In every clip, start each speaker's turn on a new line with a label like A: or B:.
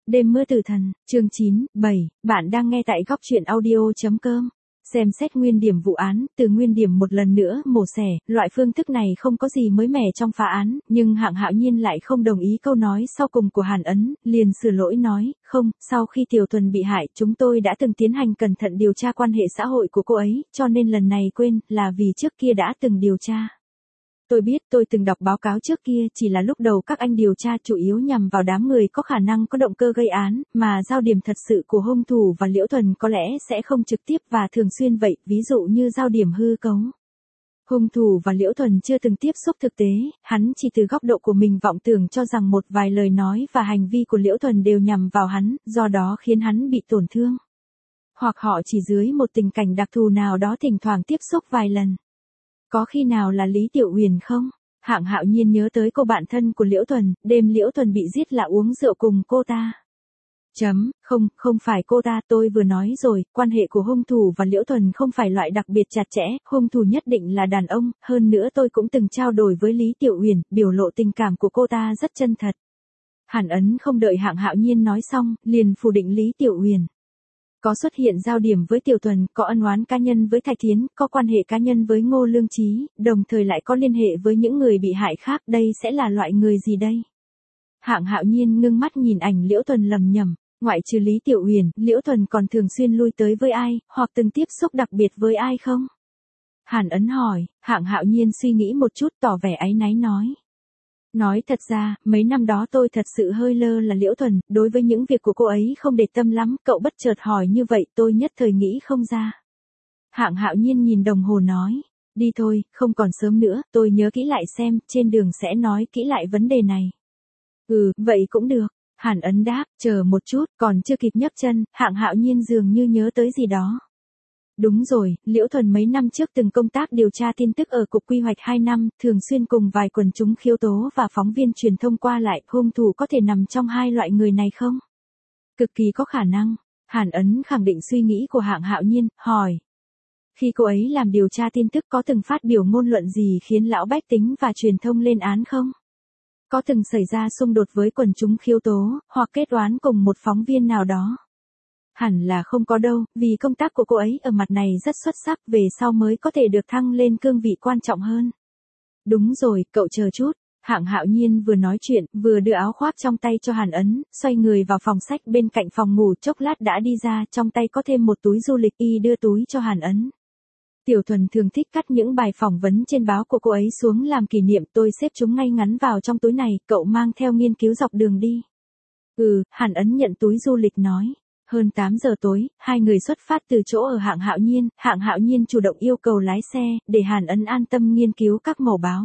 A: Đêm mưa tử thần, chương 9, 7, bạn đang nghe tại góc truyện audio.com. Xem xét nguyên điểm vụ án, từ nguyên điểm một lần nữa mổ xẻ, loại phương thức này không có gì mới mẻ trong phá án, nhưng Hạng Hạo Nhiên lại không đồng ý câu nói sau cùng của Hàn Ấn, liền sửa lỗi nói, không, sau khi Tiểu Tuần bị hại, chúng tôi đã từng tiến hành cẩn thận điều tra quan hệ xã hội của cô ấy, cho nên lần này quên, là vì trước kia đã từng điều tra. Tôi biết tôi từng đọc báo cáo trước kia chỉ là lúc đầu các anh điều tra chủ yếu nhằm vào đám người có khả năng có động cơ gây án, mà giao điểm thật sự của hung thủ và Liễu Thuần có lẽ sẽ không trực tiếp và thường xuyên vậy, ví dụ như giao điểm hư cấu. Hung thủ và Liễu Thuần chưa từng tiếp xúc thực tế, hắn chỉ từ góc độ của mình vọng tưởng cho rằng một vài lời nói và hành vi của Liễu Thuần đều nhằm vào hắn, do đó khiến hắn bị tổn thương. Hoặc họ chỉ dưới một tình cảnh đặc thù nào đó thỉnh thoảng tiếp xúc vài lần. Có khi nào là Lý Tiểu Huyền không? Hạng Hạo Nhiên nhớ tới cô bạn thân của Liễu Thuần, đêm Liễu Thuần bị giết là uống rượu cùng cô ta. Không phải cô ta, tôi vừa nói rồi, quan hệ của hung thủ và Liễu Thuần không phải loại đặc biệt chặt chẽ, hung thủ nhất định là đàn ông, hơn nữa tôi cũng từng trao đổi với Lý Tiểu Huyền, biểu lộ tình cảm của cô ta rất chân thật. Hàn Ấn không đợi Hạng Hạo Nhiên nói xong, liền phủ định Lý Tiểu Huyền. Có xuất hiện giao điểm với Tiểu Tuần, có ân oán cá nhân với Thạch Thiến, có quan hệ cá nhân với Ngô Lương Chí, đồng thời lại có liên hệ với những người bị hại khác, đây sẽ là loại người gì đây? Hạng Hạo Nhiên ngưng mắt nhìn ảnh Liễu Tuần lầm nhầm, ngoại trừ Lý Tiểu Huyền, Liễu Tuần còn thường xuyên lui tới với ai, hoặc từng tiếp xúc đặc biệt với ai không? Hàn Ấn hỏi, Hạng Hạo Nhiên suy nghĩ một chút tỏ vẻ áy náy nói. Nói thật ra, mấy năm đó tôi thật sự hơi lơ là Liễu Thuần, đối với những việc của cô ấy không để tâm lắm, cậu bất chợt hỏi như vậy tôi nhất thời nghĩ không ra. Hạng Hạo Nhiên nhìn đồng hồ nói, đi thôi, không còn sớm nữa, tôi nhớ kỹ lại xem, trên đường sẽ nói kỹ lại vấn đề này. Vậy cũng được, Hàn Ấn đáp, chờ một chút, còn chưa kịp nhấc chân, Hạng Hạo Nhiên dường như nhớ tới gì đó. Đúng rồi, Liễu Thuần mấy năm trước từng công tác điều tra tin tức ở Cục Quy hoạch 2 năm, thường xuyên cùng vài quần chúng khiếu tố và phóng viên truyền thông qua lại, hung thủ có thể nằm trong hai loại người này không? Cực kỳ có khả năng, Hàn Ấn khẳng định suy nghĩ của Hạng Hạo Nhiên, hỏi. Khi cô ấy làm điều tra tin tức có từng phát biểu ngôn luận gì khiến lão bách tính và truyền thông lên án không? Có từng xảy ra xung đột với quần chúng khiếu tố, hoặc kết oán cùng một phóng viên nào đó? Hẳn là không có đâu, vì công tác của cô ấy ở mặt này rất xuất sắc, về sau mới có thể được thăng lên cương vị quan trọng hơn. Đúng rồi, cậu chờ chút. Hạng Hạo Nhiên vừa nói chuyện, vừa đưa áo khoác trong tay cho Hàn Ấn, xoay người vào phòng sách bên cạnh phòng ngủ, chốc lát đã đi ra, trong tay có thêm một túi du lịch, y đưa túi cho Hàn Ấn. Tiểu Thuần thường thích cắt những bài phỏng vấn trên báo của cô ấy xuống làm kỷ niệm, tôi xếp chúng ngay ngắn vào trong túi này, cậu mang theo nghiên cứu dọc đường đi. Hàn Ấn nhận túi du lịch nói. Hơn 8 giờ tối, hai người xuất phát từ chỗ ở Hạng Hạo Nhiên chủ động yêu cầu lái xe, để Hàn Ấn an tâm nghiên cứu các mẩu báo.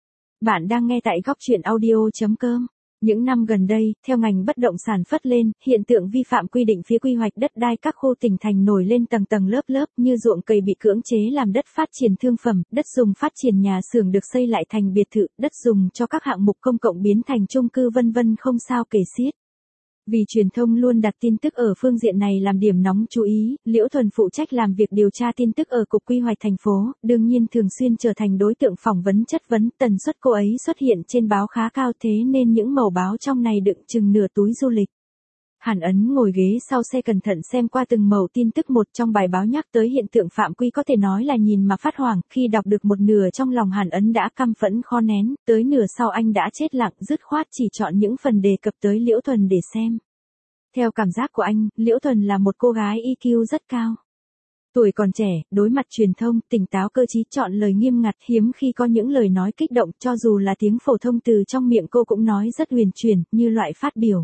A: Bạn đang nghe tại góc truyện audio.com. Những năm gần đây, theo ngành bất động sản phất lên, hiện tượng vi phạm quy định phía quy hoạch đất đai các khu tỉnh thành nổi lên tầng tầng lớp lớp, như ruộng cây bị cưỡng chế làm đất phát triển thương phẩm, đất dùng phát triển nhà xưởng được xây lại thành biệt thự, đất dùng cho các hạng mục công cộng biến thành chung cư vân vân không sao kể xiết. Vì truyền thông luôn đặt tin tức ở phương diện này làm điểm nóng chú ý, Liễu Thuần phụ trách làm việc điều tra tin tức ở Cục Quy hoạch thành phố, đương nhiên thường xuyên trở thành đối tượng phỏng vấn chất vấn, tần suất cô ấy xuất hiện trên báo khá cao, thế nên những mẩu báo trong này đựng chừng nửa túi du lịch. Hàn Ấn ngồi ghế sau xe cẩn thận xem qua từng mẩu tin tức một, trong bài báo nhắc tới hiện tượng phạm quy có thể nói là nhìn mà phát hoảng, khi đọc được một nửa trong lòng Hàn Ấn đã căm phẫn khó nén, tới nửa sau anh đã chết lặng, dứt khoát chỉ chọn những phần đề cập tới Liễu Thuần để xem. Theo cảm giác của anh, Liễu Thuần là một cô gái EQ rất cao. Tuổi còn trẻ, đối mặt truyền thông, tỉnh táo cơ trí, chọn lời nghiêm ngặt, hiếm khi có những lời nói kích động, cho dù là tiếng phổ thông từ trong miệng cô cũng nói rất huyền chuyển, như loại phát biểu.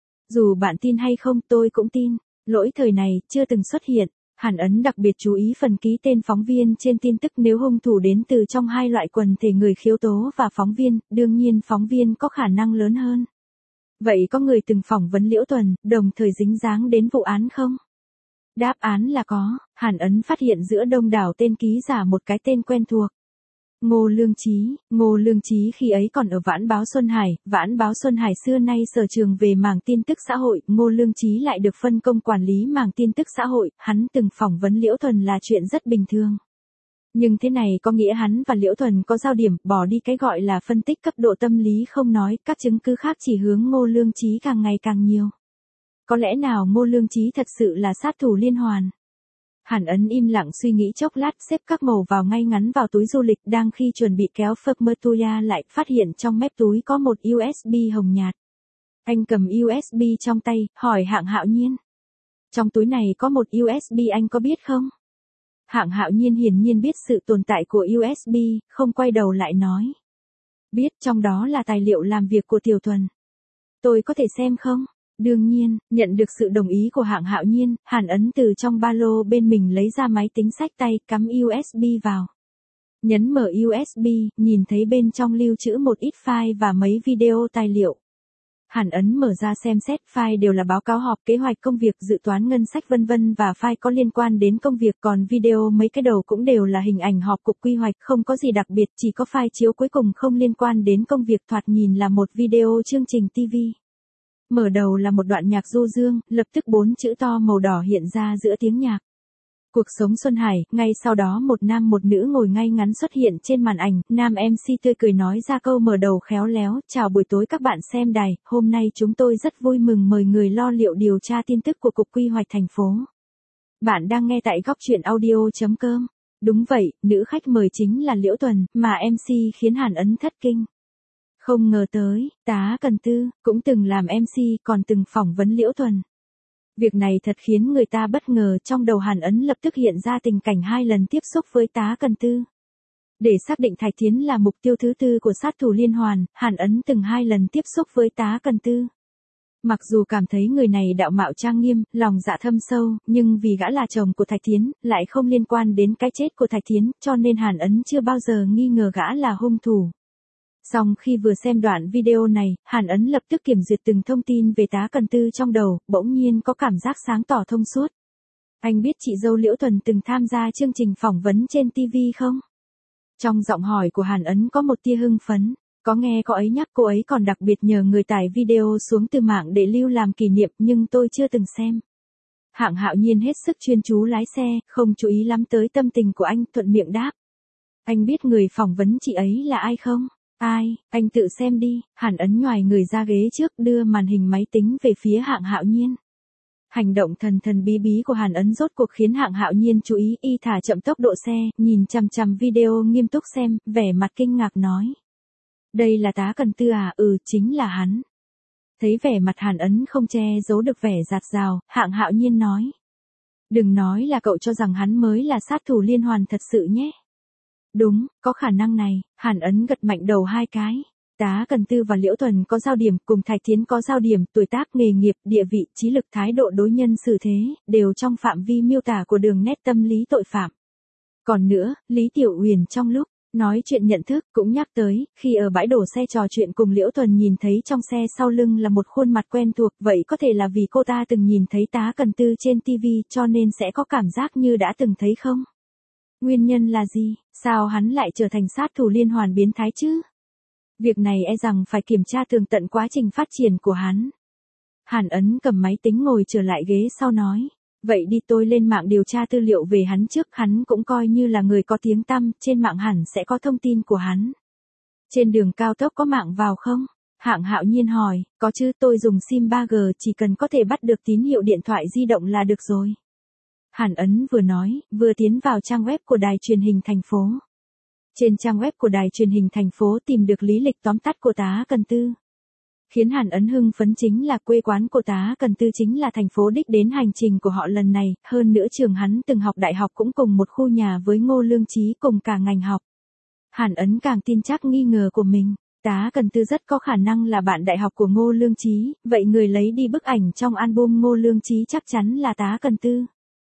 A: Dù bạn tin hay không, tôi cũng tin. Lỗi thời này, chưa từng xuất hiện. Hàn Ấn đặc biệt chú ý phần ký tên phóng viên trên tin tức, nếu hung thủ đến từ trong hai loại quần thể người khiếu tố và phóng viên, đương nhiên phóng viên có khả năng lớn hơn. Vậy có người từng phỏng vấn Liễu Thuần, đồng thời dính dáng đến vụ án không? Đáp án là có, Hàn Ấn phát hiện giữa đông đảo tên ký giả một cái tên quen thuộc. Ngô Lương Chí khi ấy còn ở Vãn báo Xuân Hải xưa nay sở trường về mảng tin tức xã hội, Ngô Lương Chí lại được phân công quản lý mảng tin tức xã hội, hắn từng phỏng vấn Liễu Thuần là chuyện rất bình thường. Nhưng thế này có nghĩa hắn và Liễu Thuần có giao điểm, bỏ đi cái gọi là phân tích cấp độ tâm lý không nói, các chứng cứ khác chỉ hướng Ngô Lương Chí càng ngày càng nhiều. có lẽ nào Ngô Lương Chí thật sự là sát thủ liên hoàn? Hàn Ấn im lặng suy nghĩ chốc lát, xếp các màu vào ngay ngắn vào túi du lịch, đang khi chuẩn bị kéo phập mơ tuya lại, phát hiện trong mép túi có một USB hồng nhạt. Anh cầm USB trong tay, hỏi Hạng Hạo Nhiên. Trong túi này có một USB, anh có biết không? Hạng Hạo Nhiên hiển nhiên biết sự tồn tại của USB, không quay đầu lại nói. Biết, trong đó là tài liệu làm việc của Tiểu Thuần. Tôi có thể xem không? Đương nhiên, nhận được sự đồng ý của Hạng Hạo Nhiên, Hàn Ấn từ trong ba lô bên mình lấy ra máy tính xách tay, cắm USB vào. Nhấn mở USB, nhìn thấy bên trong lưu trữ một ít file và mấy video tài liệu. Hàn Ấn mở ra xem xét, file đều là báo cáo họp, kế hoạch công việc, dự toán ngân sách vân vân và file có liên quan đến công việc, còn video mấy cái đầu cũng đều là hình ảnh họp cục quy hoạch, không có gì đặc biệt, chỉ có file chiếu cuối cùng không liên quan đến công việc, thoạt nhìn là một video chương trình TV. Mở đầu là một đoạn nhạc du dương, lập tức 4 chữ to màu đỏ hiện ra giữa tiếng nhạc. Cuộc sống Xuân Hải, ngay sau đó một nam một nữ ngồi ngay ngắn xuất hiện trên màn ảnh, nam MC tươi cười nói ra câu mở đầu khéo léo, chào buổi tối các bạn xem đài, hôm nay chúng tôi rất vui mừng mời người lo liệu điều tra tin tức của Cục Quy hoạch thành phố. Bạn đang nghe tại góc truyện audio.com. Đúng vậy, nữ khách mời chính là Liễu Tuần, mà MC khiến Hàn Ấn thất kinh. Không ngờ tới, Tá Cần Tư, cũng từng làm MC, còn từng phỏng vấn Liễu Tuần. Việc này thật khiến người ta bất ngờ, trong đầu Hàn Ấn lập tức hiện ra tình cảnh 2 lần tiếp xúc với Tá Cần Tư. Để xác định Thạch Thiến là mục tiêu thứ tư của sát thủ liên hoàn, Hàn Ấn từng 2 lần tiếp xúc với Tá Cần Tư. Mặc dù cảm thấy người này đạo mạo trang nghiêm, lòng dạ thâm sâu, nhưng vì gã là chồng của Thạch Thiến, lại không liên quan đến cái chết của Thạch Thiến, cho nên Hàn Ấn chưa bao giờ nghi ngờ gã là hung thủ. Song khi vừa xem đoạn video này, Hàn Ấn lập tức kiểm duyệt từng thông tin về Tá Cần Tư trong đầu, bỗng nhiên có cảm giác sáng tỏ thông suốt. Anh biết chị dâu Liễu Tuần từng tham gia chương trình phỏng vấn trên TV không? Trong giọng hỏi của Hàn Ấn có một tia hưng phấn, có nghe cô ấy nhắc, cô ấy còn đặc biệt nhờ người tải video xuống từ mạng để lưu làm kỷ niệm, nhưng tôi chưa từng xem. Hạng Hạo Nhiên hết sức chuyên chú lái xe, không chú ý lắm tới tâm tình của anh, thuận miệng đáp. Anh biết người phỏng vấn chị ấy là ai không? Ai, anh tự xem đi. Hàn Ấn nhoài người ra ghế trước, đưa màn hình máy tính về phía Hạng Hạo Nhiên. Hành động thần thần bí bí của Hàn Ấn rốt cuộc khiến Hạng Hạo Nhiên chú ý, y thả chậm tốc độ xe, nhìn chằm chằm video nghiêm túc xem, vẻ mặt kinh ngạc nói. Đây là Tá Cần Tư à? Ừ, chính là hắn. Thấy vẻ mặt Hàn Ấn không che giấu được vẻ dạt dào, Hạng Hạo Nhiên nói. Đừng nói là cậu cho rằng hắn mới là sát thủ liên hoàn thật sự nhé. Đúng, có khả năng này, Hàn Ấn gật mạnh đầu 2 cái. Tá Cần Tư và Liễu Tuần có giao điểm, cùng Thạch Thiến có giao điểm, tuổi tác, nghề nghiệp, địa vị, trí lực, thái độ đối nhân xử thế, đều trong phạm vi miêu tả của đường nét tâm lý tội phạm. Còn nữa, Lý Tiểu Uyển trong lúc nói chuyện nhận thức cũng nhắc tới, khi ở bãi đổ xe trò chuyện cùng Liễu Tuần nhìn thấy trong xe sau lưng là một khuôn mặt quen thuộc, vậy có thể là vì cô ta từng nhìn thấy Tá Cần Tư trên TV cho nên sẽ có cảm giác như đã từng thấy không? Nguyên nhân là gì? Sao hắn lại trở thành sát thủ liên hoàn biến thái chứ? Việc này e rằng phải kiểm tra tường tận quá trình phát triển của hắn. Hàn Ấn cầm máy tính ngồi trở lại ghế sau nói. Vậy đi, tôi lên mạng điều tra tư liệu về hắn trước, hắn cũng coi như là người có tiếng tăm, trên mạng hẳn sẽ có thông tin của hắn. Trên đường cao tốc có mạng vào không? Hạng Hạo Nhiên hỏi, có chứ, tôi dùng sim 3G, chỉ cần có thể bắt được tín hiệu điện thoại di động là được rồi. Hàn Ấn vừa nói, vừa tiến vào trang web của đài truyền hình thành phố. Trên trang web của đài truyền hình thành phố tìm được lý lịch tóm tắt của Tá Cần Tư. Khiến Hàn Ấn hưng phấn chính là quê quán của Tá Cần Tư chính là thành phố đích đến hành trình của họ lần này, hơn nữa trường hắn từng học đại học cũng cùng một khu nhà với Ngô Lương Chí cùng cả ngành học. Hàn Ấn càng tin chắc nghi ngờ của mình, Tá Cần Tư rất có khả năng là bạn đại học của Ngô Lương Chí, vậy người lấy đi bức ảnh trong album Ngô Lương Chí chắc chắn là Tá Cần Tư.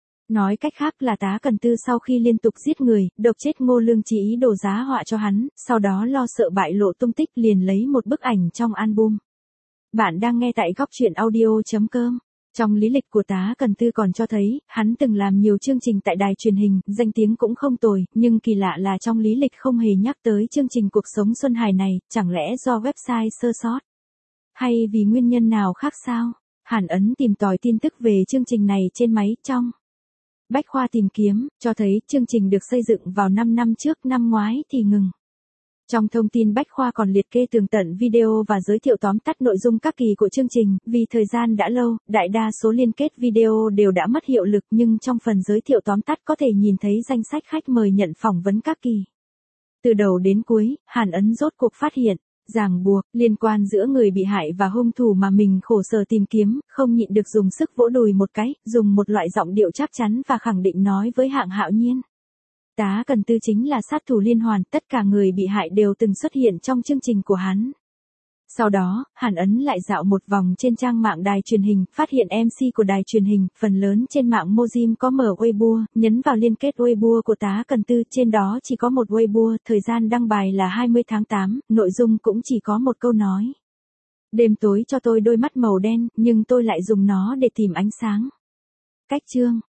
A: Nói cách khác là Tá Cần Tư sau khi liên tục giết người, độc chết Ngô Lương Chí đổ giá họa cho hắn, sau đó lo sợ bại lộ tung tích liền lấy một bức ảnh trong album. Bạn đang nghe tại góc truyện audio.com. Trong lý lịch của Tá Cần Tư còn cho thấy, hắn từng làm nhiều chương trình tại đài truyền hình, danh tiếng cũng không tồi, nhưng kỳ lạ là trong lý lịch không hề nhắc tới chương trình Cuộc sống Xuân Hải này, chẳng lẽ do website sơ sót? Hay vì nguyên nhân nào khác sao? Hàn Ấn tìm tòi tin tức về chương trình này trên máy trong Bách khoa tìm kiếm, cho thấy chương trình được xây dựng vào 5 năm trước, năm ngoái thì ngừng. Trong thông tin bách khoa còn liệt kê tường tận video và giới thiệu tóm tắt nội dung các kỳ của chương trình, vì thời gian đã lâu, đại đa số liên kết video đều đã mất hiệu lực nhưng trong phần giới thiệu tóm tắt có thể nhìn thấy danh sách khách mời nhận phỏng vấn các kỳ. Từ đầu đến cuối, Hàn Ấn rốt cuộc phát hiện, ràng buộc, liên quan giữa người bị hại và hung thủ mà mình khổ sở tìm kiếm, không nhịn được dùng sức vỗ đùi một cái, dùng một loại giọng điệu chắc chắn và khẳng định nói với Hạng Hạo Nhiên. Tá Cần Tư chính là sát thủ liên hoàn, tất cả người bị hại đều từng xuất hiện trong chương trình của hắn. Sau đó, Hàn Ấn lại dạo một vòng trên trang mạng đài truyền hình, phát hiện MC của đài truyền hình, phần lớn trên mạng Mojim có mở Weibo, nhấn vào liên kết Weibo của Tá Cần Tư, trên đó chỉ có một Weibo, thời gian đăng bài là 20 tháng 8, nội dung cũng chỉ có một câu nói. Đêm tối cho tôi đôi mắt màu đen, nhưng tôi lại dùng nó để tìm ánh sáng. Cách chương